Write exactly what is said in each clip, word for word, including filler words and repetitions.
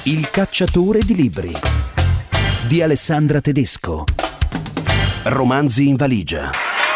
Il cacciatore di libri di Alessandra Tedesco. Romanzi in valigia.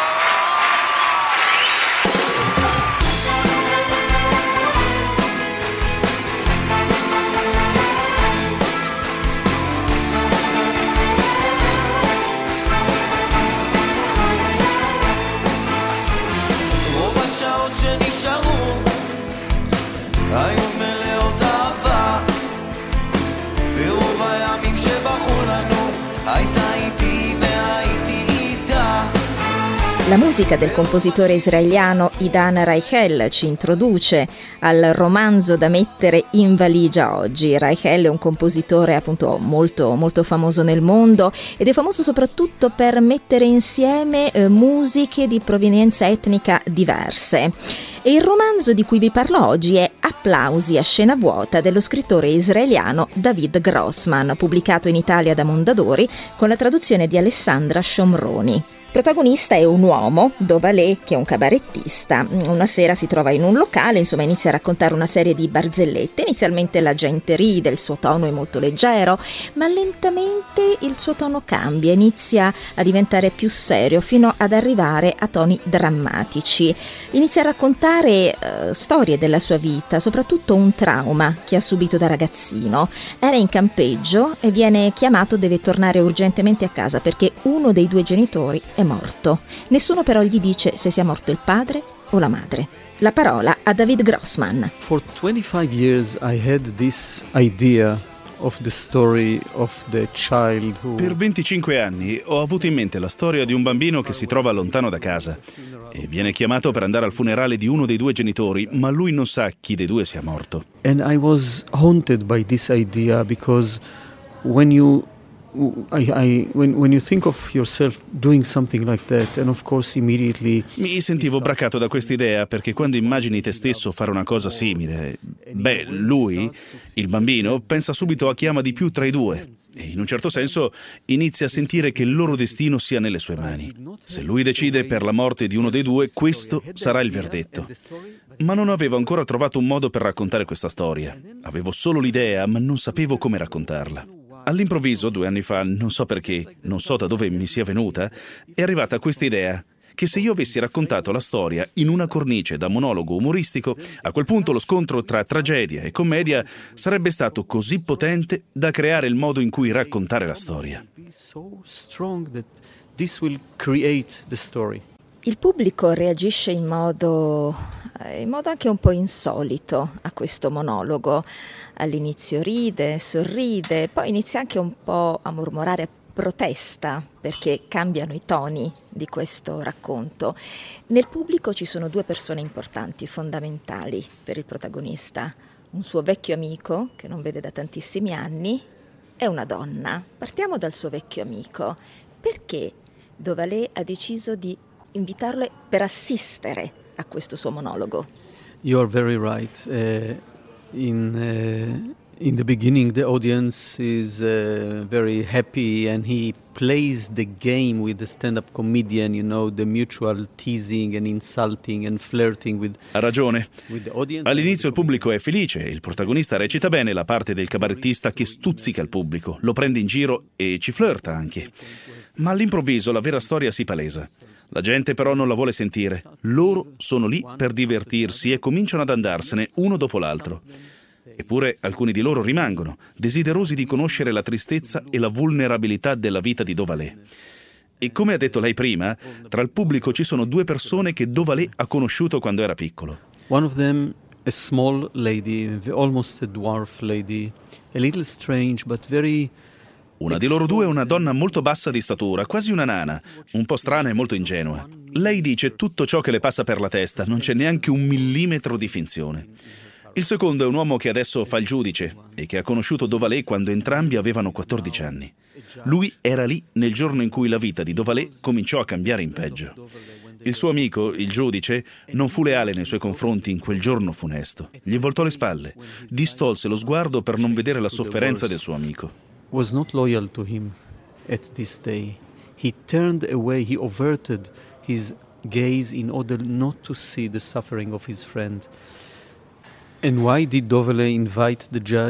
La musica del compositore israeliano Idan Reichel ci introduce al romanzo da mettere in valigia oggi. Reichel è un compositore appunto molto, molto famoso nel mondo ed è famoso soprattutto per mettere insieme eh, musiche di provenienza etnica diverse. E il romanzo di cui vi parlo oggi è Applausi a scena vuota dello scrittore israeliano David Grossman, pubblicato in Italia da Mondadori con la traduzione di Alessandra Shomroni. Protagonista è un uomo, Dovalé, che è un cabarettista. Una sera si trova in un locale, insomma inizia a raccontare una serie di barzellette. Inizialmente la gente ride, il suo tono è molto leggero, ma lentamente il suo tono cambia, inizia a diventare più serio fino ad arrivare a toni drammatici. Inizia a raccontare uh, storie della sua vita, soprattutto un trauma che ha subito da ragazzino. Era in campeggio e viene chiamato, deve tornare urgentemente a casa perché uno dei due genitori è morto. Nessuno però gli dice se sia morto il padre o la madre. La parola a David Grossman. For twenty-five years I had this idea of the story of the child who... Per venticinque anni ho avuto in mente la storia di un bambino che si trova lontano da casa e viene chiamato per andare al funerale di uno dei due genitori, ma lui non sa chi dei due sia morto. And I was haunted by this idea because when you I, I, when, when you think of yourself doing something like that, and of course immediately... Mi sentivo braccato da quest'idea perché quando immagini te stesso fare una cosa simile, beh, lui, il bambino, pensa subito a chi ama di più tra i due e in un certo senso inizia a sentire che il loro destino sia nelle sue mani. Se lui decide per la morte di uno dei due, questo sarà il verdetto. Ma non avevo ancora trovato un modo per raccontare questa storia. Avevo solo l'idea, ma non sapevo come raccontarla. All'improvviso, due anni fa, non so perché, non so da dove mi sia venuta, è arrivata questa idea che se io avessi raccontato la storia in una cornice da monologo umoristico, a quel punto lo scontro tra tragedia e commedia sarebbe stato così potente da creare il modo in cui raccontare la storia. Il pubblico reagisce in modo, in modo anche un po' insolito a questo monologo. All'inizio ride, sorride, poi inizia anche un po' a mormorare protesta perché cambiano i toni di questo racconto. Nel pubblico ci sono due persone importanti, fondamentali per il protagonista. Un suo vecchio amico, che non vede da tantissimi anni, e una donna. Partiamo dal suo vecchio amico. Perché Dovalé ha deciso di invitarlo per assistere a questo suo monologo? You are very right. Uh, in uh, in the beginning, the audience is uh, very happy, and he plays the game with the stand-up comedian. You know, the mutual teasing and insulting and flirting with. Ha ragione. With the audience. All'inizio il pubblico è felice, il protagonista recita bene la parte del cabarettista che stuzzica il pubblico, lo prende in giro e ci flirta anche. Ma all'improvviso la vera storia si palesa. La gente però non la vuole sentire. Loro sono lì per divertirsi e cominciano ad andarsene uno dopo l'altro. Eppure alcuni di loro rimangono, desiderosi di conoscere la tristezza e la vulnerabilità della vita di Dovalé. E come ha detto lei prima, tra il pubblico ci sono due persone che Dovalé ha conosciuto quando era piccolo. One of them, a small lady, almost a dwarf lady, a little strange but very... Una di loro due è una donna molto bassa di statura, quasi una nana, un po' strana e molto ingenua. Lei dice tutto ciò che le passa per la testa, non c'è neanche un millimetro di finzione. Il secondo è un uomo che adesso fa il giudice e che ha conosciuto Dovalé quando entrambi avevano quattordici anni. Lui era lì nel giorno in cui la vita di Dovalé cominciò a cambiare in peggio. Il suo amico, il giudice, non fu leale nei suoi confronti in quel giorno funesto. Gli voltò le spalle, distolse lo sguardo per non vedere la sofferenza del suo amico. Was not loyal to him at this day. He turned away, he averted his gaze in order not to see the suffering of his friend. And why did Dovalé invite the judge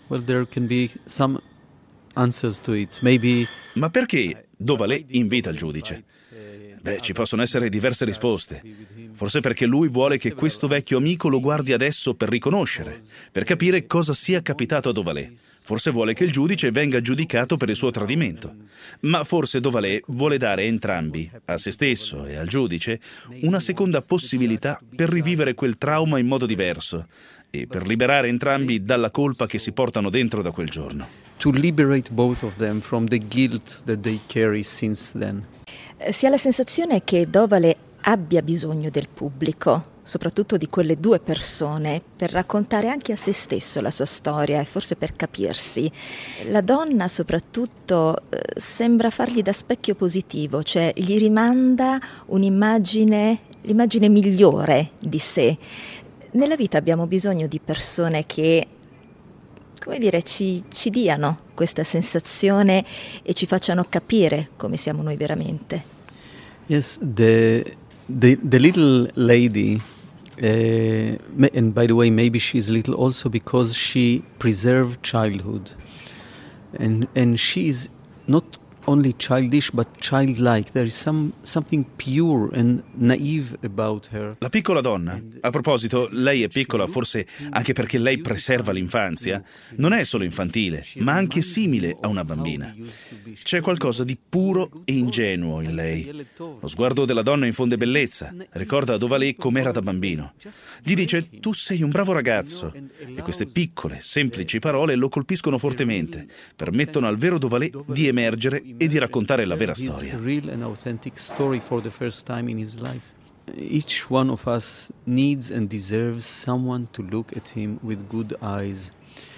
Well, there can be some answers to it. Maybe. Ma perché Dovalet invita il giudice? Beh, ci possono essere diverse risposte. Forse perché lui vuole che questo vecchio amico lo guardi adesso per riconoscere, per capire cosa sia capitato a Dovalet. Forse vuole che il giudice venga giudicato per il suo tradimento. Ma forse Dovalet vuole dare a entrambi, a se stesso e al giudice, una seconda possibilità per rivivere quel trauma in modo diverso e per liberare entrambi dalla colpa che si portano dentro da quel giorno. To liberate both of them from the guilt that they carry since then. Si ha la sensazione che Dovalet abbia bisogno del pubblico, soprattutto di quelle due persone, per raccontare anche a se stesso la sua storia e forse per capirsi. La donna soprattutto eh, sembra fargli da specchio positivo, cioè gli rimanda un'immagine, l'immagine migliore di sé. Nella vita abbiamo bisogno di persone che, come dire, ci, ci diano questa sensazione e ci facciano capire come siamo noi veramente. Yes, the the, the little lady, uh, and by the way, maybe she's little also because she preserved childhood, and and she's not only childish but childlike. There is some something pure and naive about her. La piccola donna, a proposito, lei è piccola forse anche perché lei preserva l'infanzia, non è solo infantile, ma anche simile a una bambina. C'è qualcosa di puro e ingenuo in lei. Lo sguardo della donna infonde bellezza, ricorda a Dovalet com'era da bambino. Gli dice: tu sei un bravo ragazzo, e queste piccole, semplici parole lo colpiscono fortemente, permettono al vero Dovalet di emergere e di raccontare la vera storia. Each one of us needs and deserves someone to look at him with good eyes.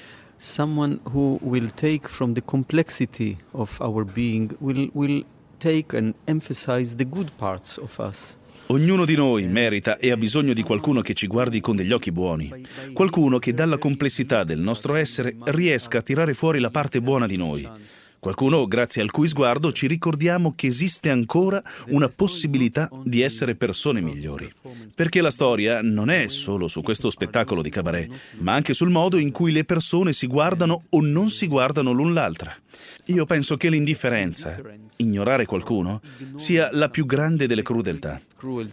Someone who will take from the complexity of our being, will, will take and emphasize the good parts of us. Ognuno di noi merita e ha bisogno di qualcuno che ci guardi con degli occhi buoni, qualcuno che dalla complessità del nostro essere riesca a tirare fuori la parte buona di noi. Qualcuno grazie al cui sguardo ci ricordiamo che esiste ancora una possibilità di essere persone migliori. Perché la storia non è solo su questo spettacolo di cabaret, ma anche sul modo in cui le persone si guardano o non si guardano l'un l'altra. Io penso che l'indifferenza, ignorare qualcuno, sia la più grande delle crudeltà.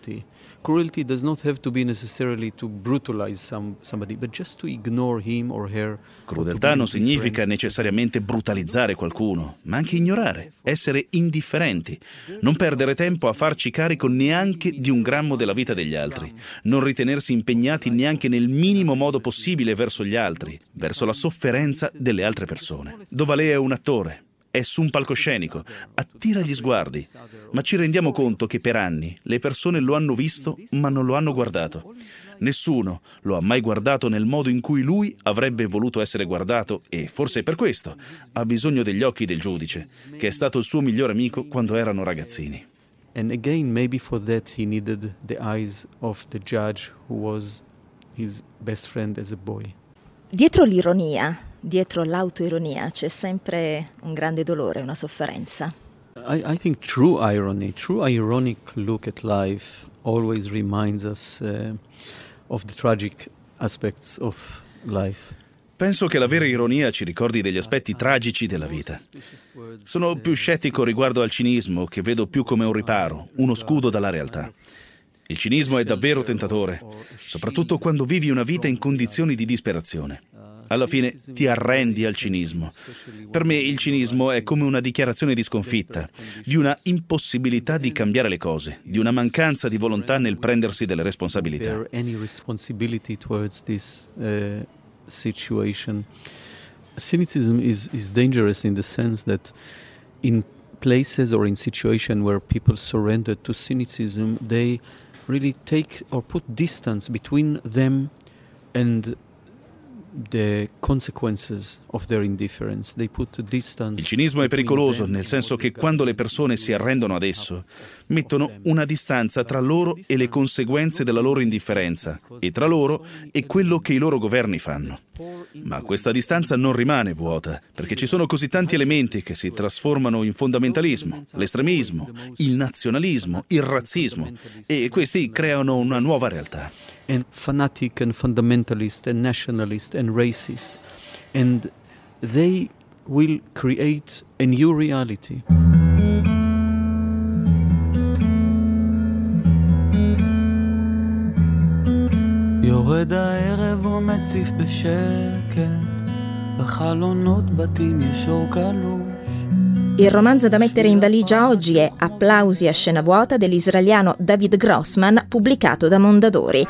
Cruelty does not have to be necessarily to brutalize some, somebody, but just to ignore him or her. Crudeltà non significa necessariamente brutalizzare qualcuno, ma anche ignorare, essere indifferenti, non perdere tempo a farci carico neanche di un grammo della vita degli altri, non ritenersi impegnati neanche nel minimo modo possibile verso gli altri, verso la sofferenza delle altre persone. Dovalet è un attore. È su un palcoscenico, attira gli sguardi, ma ci rendiamo conto che per anni le persone lo hanno visto ma non lo hanno guardato. Nessuno lo ha mai guardato nel modo in cui lui avrebbe voluto essere guardato e, forse per questo, ha bisogno degli occhi del giudice, che è stato il suo migliore amico quando erano ragazzini. And again, maybe for that he needed the eyes of the judge who was his best friend as a boy. Dietro l'ironia, dietro l'autoironia c'è sempre un grande dolore, una sofferenza. I, I think true irony, true ironic look at life always reminds us uh, of the tragic aspects of life. Penso che la vera ironia ci ricordi degli aspetti tragici della vita. Sono più scettico riguardo al cinismo, che vedo più come un riparo, uno scudo dalla realtà. Il cinismo è davvero tentatore, soprattutto quando vivi una vita in condizioni di disperazione. Alla fine ti arrendi al cinismo. Per me il cinismo è come una dichiarazione di sconfitta, di una impossibilità di cambiare le cose, di una mancanza di volontà nel prendersi delle responsabilità. Cynicism is, is dangerous in the sense that in places or in situations where people surrender to cynicism, they really take or put distance between them and the consequences of their indifference. They put distance. Il cinismo è pericoloso nel senso che quando le persone si arrendono ad esso, mettono una distanza tra loro e le conseguenze della loro indifferenza, e tra loro e quello che i loro governi fanno. Ma questa distanza non rimane vuota, perché ci sono così tanti elementi che si trasformano in fondamentalismo, l'estremismo, il nazionalismo, il razzismo, e questi creano una nuova realtà. And fanatic and fundamentalist and nationalist and racist. And they will create a new reality. יורד הערב ומציף בשקט, בחלונות בתים יש אור קלוש. Il romanzo da mettere in valigia oggi è Applausi a scena vuota dell'israeliano David Grossman, pubblicato da Mondadori.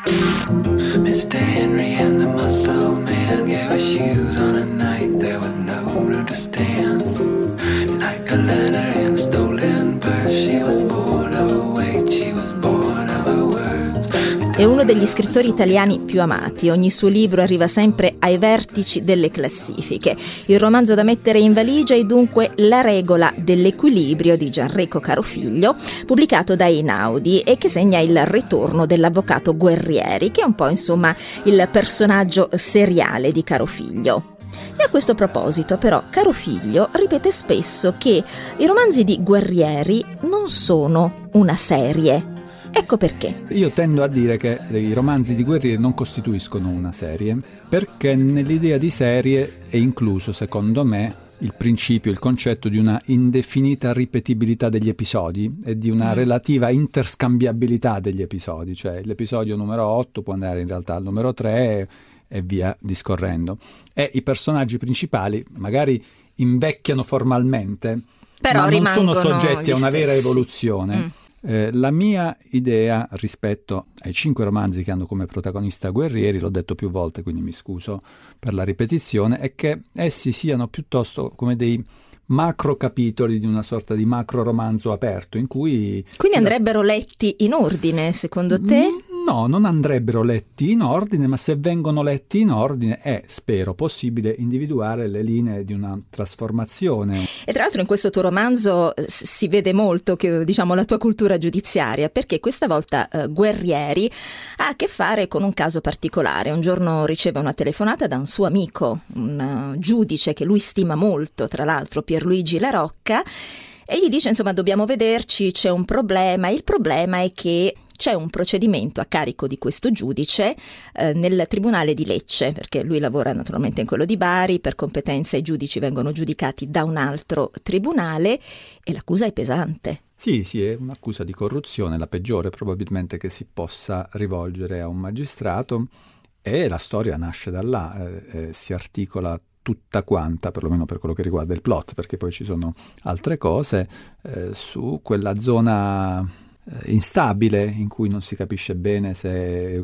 mister Henry and the muscle man gave us shoes on a night there was no room to stand. Like a letter in a stolen purse, she was bored of her weight, she was bored of her words. È uno degli scrittori italiani più amati, ogni suo libro arriva sempre ai vertici delle classifiche. Il romanzo da mettere in valigia è dunque La regola dell'equilibrio di Gianrico Carofiglio, pubblicato da Einaudi e che segna il ritorno dell'avvocato Guerrieri, che è un po' insomma il personaggio seriale di Carofiglio. E a questo proposito però Carofiglio ripete spesso che i romanzi di Guerrieri non sono una serie. Ecco perché. Io tendo a dire che i romanzi di Guerrieri non costituiscono una serie, perché nell'idea di serie è incluso, secondo me, il principio, il concetto di una indefinita ripetibilità degli episodi e di una mm. relativa interscambiabilità degli episodi, cioè l'episodio numero otto può andare in realtà al numero tre e via discorrendo. E i personaggi principali magari invecchiano formalmente, però ma non sono soggetti a una stessi. vera evoluzione. Mm. Eh, la mia idea rispetto ai cinque romanzi che hanno come protagonista Guerrieri, l'ho detto più volte quindi mi scuso per la ripetizione, è che essi siano piuttosto come dei macro capitoli di una sorta di macro romanzo aperto in cui... Quindi andrebbero letti in ordine, secondo te? No, non andrebbero letti in ordine, ma se vengono letti in ordine è, spero, possibile individuare le linee di una trasformazione. E tra l'altro in questo tuo romanzo si vede molto che, diciamo, la tua cultura giudiziaria, perché questa volta eh, Guerrieri ha a che fare con un caso particolare. Un giorno riceve una telefonata da un suo amico, un uh, giudice che lui stima molto, tra l'altro Pierluigi La Rocca, e gli dice insomma dobbiamo vederci, c'è un problema. Il problema è che c'è un procedimento a carico di questo giudice eh, nel tribunale di Lecce, perché lui lavora naturalmente in quello di Bari, per competenza i giudici vengono giudicati da un altro tribunale e l'accusa è pesante. Sì, sì, è un'accusa di corruzione, la peggiore probabilmente che si possa rivolgere a un magistrato, e la storia nasce da là, eh, eh, si articola tutta quanta, perlomeno per quello che riguarda il plot, perché poi ci sono altre cose, eh, su quella zona instabile in cui non si capisce bene se,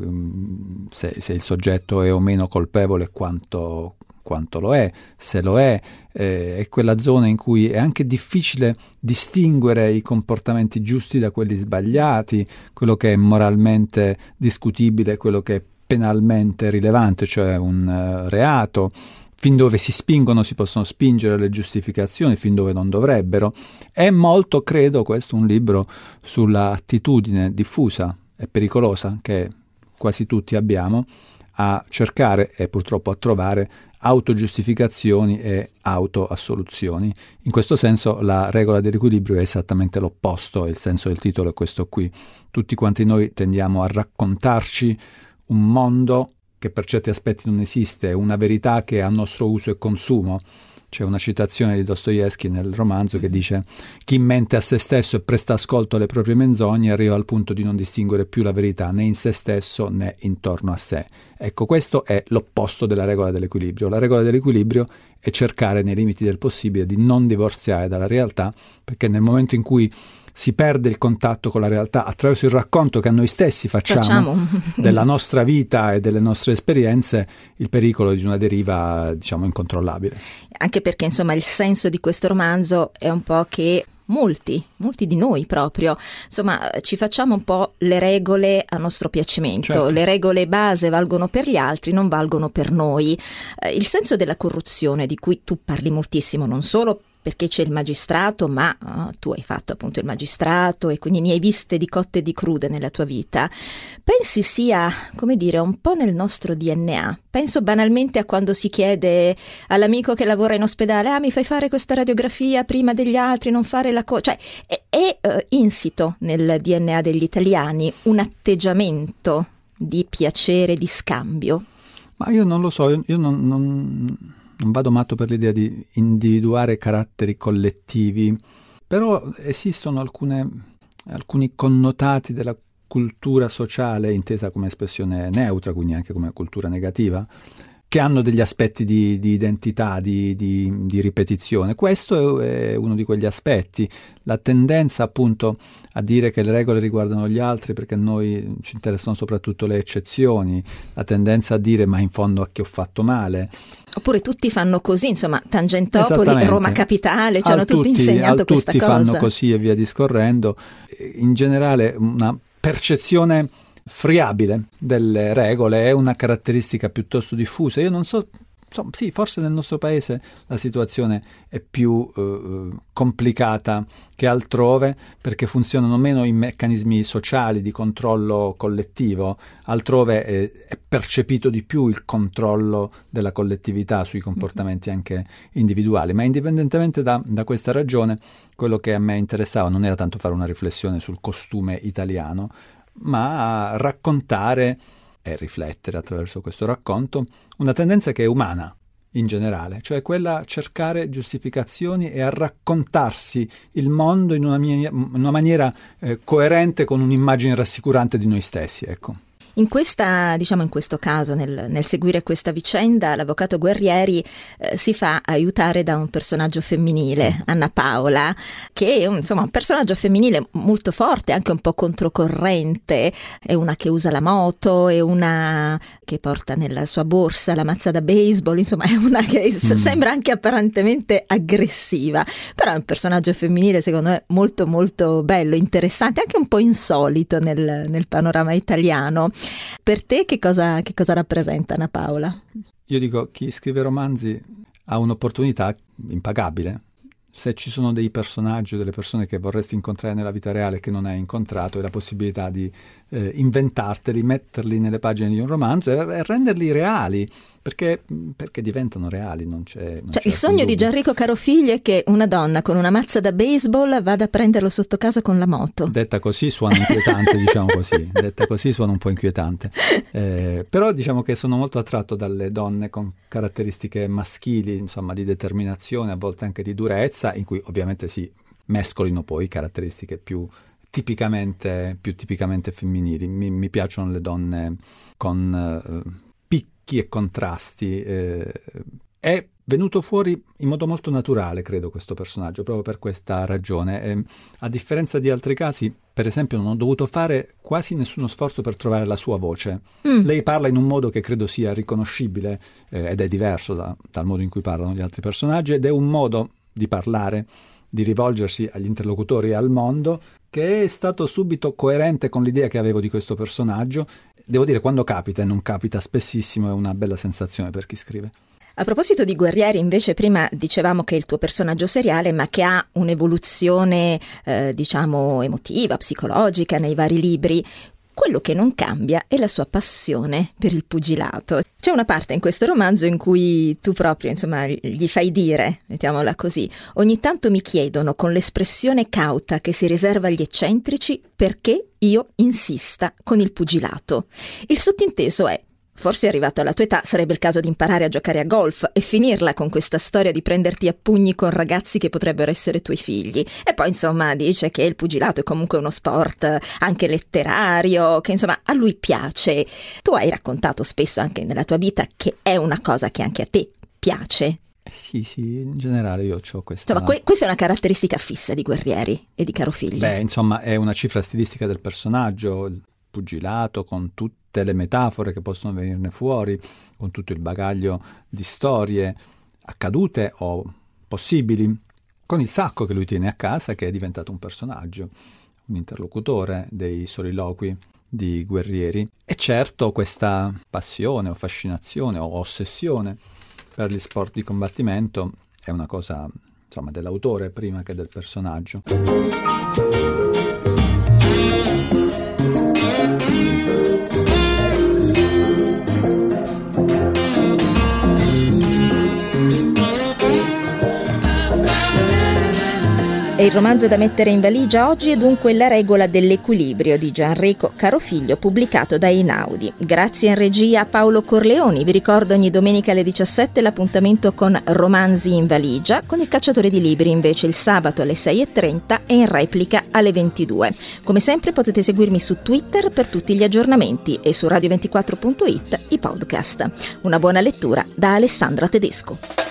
se, se il soggetto è o meno colpevole, quanto, quanto lo è, se lo è, eh, è quella zona in cui è anche difficile distinguere i comportamenti giusti da quelli sbagliati, quello che è moralmente discutibile, quello che è penalmente rilevante, cioè un uh, reato. Fin dove si spingono si possono spingere le giustificazioni, fin dove non dovrebbero. È molto, credo, questo un libro sulla attitudine diffusa e pericolosa che quasi tutti abbiamo a cercare e purtroppo a trovare autogiustificazioni e autoassoluzioni. In questo senso la regola dell'equilibrio è esattamente l'opposto, il senso del titolo è questo qui. Tutti quanti noi tendiamo a raccontarci un mondo che per certi aspetti non esiste, una verità che è a nostro uso e consumo. C'è una citazione di Dostoevskij nel romanzo che dice: chi mente a se stesso e presta ascolto alle proprie menzogne arriva al punto di non distinguere più la verità né in se stesso né intorno a sé. Ecco, questo è l'opposto della regola dell'equilibrio. La regola dell'equilibrio è cercare nei limiti del possibile di non divorziare dalla realtà, perché nel momento in cui si perde il contatto con la realtà attraverso il racconto che a noi stessi facciamo, facciamo. della nostra vita e delle nostre esperienze, il pericolo di una deriva, diciamo, incontrollabile. Anche perché, insomma, il senso di questo romanzo è un po' che molti, molti di noi proprio, insomma, ci facciamo un po' le regole a nostro piacimento. Certo. Le regole base valgono per gli altri, non valgono per noi. Eh, il senso della corruzione, di cui tu parli moltissimo, non solo perché c'è il magistrato, ma oh, tu hai fatto appunto il magistrato e quindi ne hai viste di cotte e di crude nella tua vita. Pensi sia, come dire, un po' nel nostro D N A? Penso banalmente a quando si chiede all'amico che lavora in ospedale: ah, mi fai fare questa radiografia prima degli altri, non fare la cosa. Cioè è, è uh, insito nel D N A degli italiani un atteggiamento di piacere, di scambio. Ma io non lo so, io, io non... non... non vado matto per l'idea di individuare caratteri collettivi, però esistono alcune, alcuni connotati della cultura sociale, intesa come espressione neutra, quindi anche come cultura negativa, che hanno degli aspetti di, di identità, di, di, di ripetizione. Questo è, è uno di quegli aspetti, la tendenza appunto a dire che le regole riguardano gli altri perché a noi ci interessano soprattutto le eccezioni, la tendenza a dire ma in fondo a chi ho fatto male. Oppure tutti fanno così, insomma, Tangentopoli, Roma Capitale, ci al hanno tutti, tutti insegnato al questa tutti cosa. Tutti fanno così e via discorrendo. In generale una percezione friabile delle regole è una caratteristica piuttosto diffusa. Io non so, so sì, forse nel nostro paese la situazione è più eh, complicata che altrove, perché funzionano meno i meccanismi sociali di controllo collettivo, altrove è, è percepito di più il controllo della collettività sui comportamenti anche individuali. Ma indipendentemente da, da questa ragione, quello che a me interessava non era tanto fare una riflessione sul costume italiano, ma a raccontare e riflettere attraverso questo racconto una tendenza che è umana in generale, cioè quella a cercare giustificazioni e a raccontarsi il mondo in una, mia, in una maniera eh, coerente con un'immagine rassicurante di noi stessi, ecco. In questa, diciamo in questo caso, nel, nel seguire questa vicenda, l'avvocato Guerrieri eh, si fa aiutare da un personaggio femminile, Anna Paola, che è un, insomma, un personaggio femminile molto forte, anche un po' controcorrente. È una che usa la moto, è una che porta nella sua borsa la mazza da baseball, insomma è una che mm. sembra anche apparentemente aggressiva, però è un personaggio femminile secondo me molto molto bello, interessante, anche un po' insolito nel, nel panorama italiano. Per te che cosa, che cosa rappresenta Anna Paola? Io dico, chi scrive romanzi ha un'opportunità impagabile. Se ci sono dei personaggi o delle persone che vorresti incontrare nella vita reale che non hai incontrato, hai la possibilità di eh, inventarteli, metterli nelle pagine di un romanzo e, e renderli reali, perché, perché diventano reali. Non c'è, non cioè, c'è il sogno dubbio. di Gianrico Carofiglio è che una donna con una mazza da baseball vada a prenderlo sotto casa con la moto. Detta così suona inquietante, diciamo così. Detta così suona un po' inquietante. Eh, però diciamo che sono molto attratto dalle donne con caratteristiche maschili, insomma, di determinazione, a volte anche di durezza, in cui ovviamente si mescolino poi caratteristiche più tipicamente, più tipicamente femminili. Mi, mi piacciono le donne con eh, picchi e contrasti. Eh, è venuto fuori in modo molto naturale, credo, questo personaggio, proprio per questa ragione. Eh, a differenza di altri casi, per esempio, non ho dovuto fare quasi nessuno sforzo per trovare la sua voce. Mm. Lei parla in un modo che credo sia riconoscibile eh, ed è diverso da, dal modo in cui parlano gli altri personaggi, ed è un modo di parlare, di rivolgersi agli interlocutori e al mondo, che è stato subito coerente con l'idea che avevo di questo personaggio. Devo dire, quando capita, e non capita spessissimo, è una bella sensazione per chi scrive. A proposito di Guerrieri, invece, prima dicevamo che è il tuo personaggio seriale, ma che ha un'evoluzione, eh, diciamo, emotiva, psicologica nei vari libri. Quello che non cambia è la sua passione per il pugilato. C'è una parte in questo romanzo in cui tu proprio, insomma, gli fai dire, mettiamola così, ogni tanto mi chiedono con l'espressione cauta che si riserva agli eccentrici perché io insista con il pugilato. Il sottinteso è: forse arrivato alla tua età sarebbe il caso di imparare a giocare a golf e finirla con questa storia di prenderti a pugni con ragazzi che potrebbero essere tuoi figli. E poi insomma dice che il pugilato è comunque uno sport anche letterario, che insomma a lui piace. Tu hai raccontato spesso anche nella tua vita che è una cosa che anche a te piace. Sì, sì, in generale io ho questa... Insomma, que- questa è una caratteristica fissa di Guerrieri e di Carofiglio. Beh, insomma, è una cifra stilistica del personaggio, il pugilato con tutti le metafore che possono venirne fuori, con tutto il bagaglio di storie accadute o possibili, con il sacco che lui tiene a casa, che è diventato un personaggio, un interlocutore dei soliloqui di Guerrieri. E certo questa passione o fascinazione o ossessione per gli sport di combattimento è una cosa, insomma, dell'autore prima che del personaggio. E E il romanzo da mettere in valigia oggi è dunque La regola dell'equilibrio di Gianrico Carofiglio, pubblicato da Einaudi. Grazie in regia a Paolo Corleoni. Vi ricordo ogni domenica alle diciassette l'appuntamento con Romanzi in valigia, con il Cacciatore di libri invece il sabato alle sei e trenta e in replica alle ventidue. Come sempre potete seguirmi su Twitter per tutti gli aggiornamenti e su radio ventiquattro punto it i podcast. Una buona lettura da Alessandra Tedesco.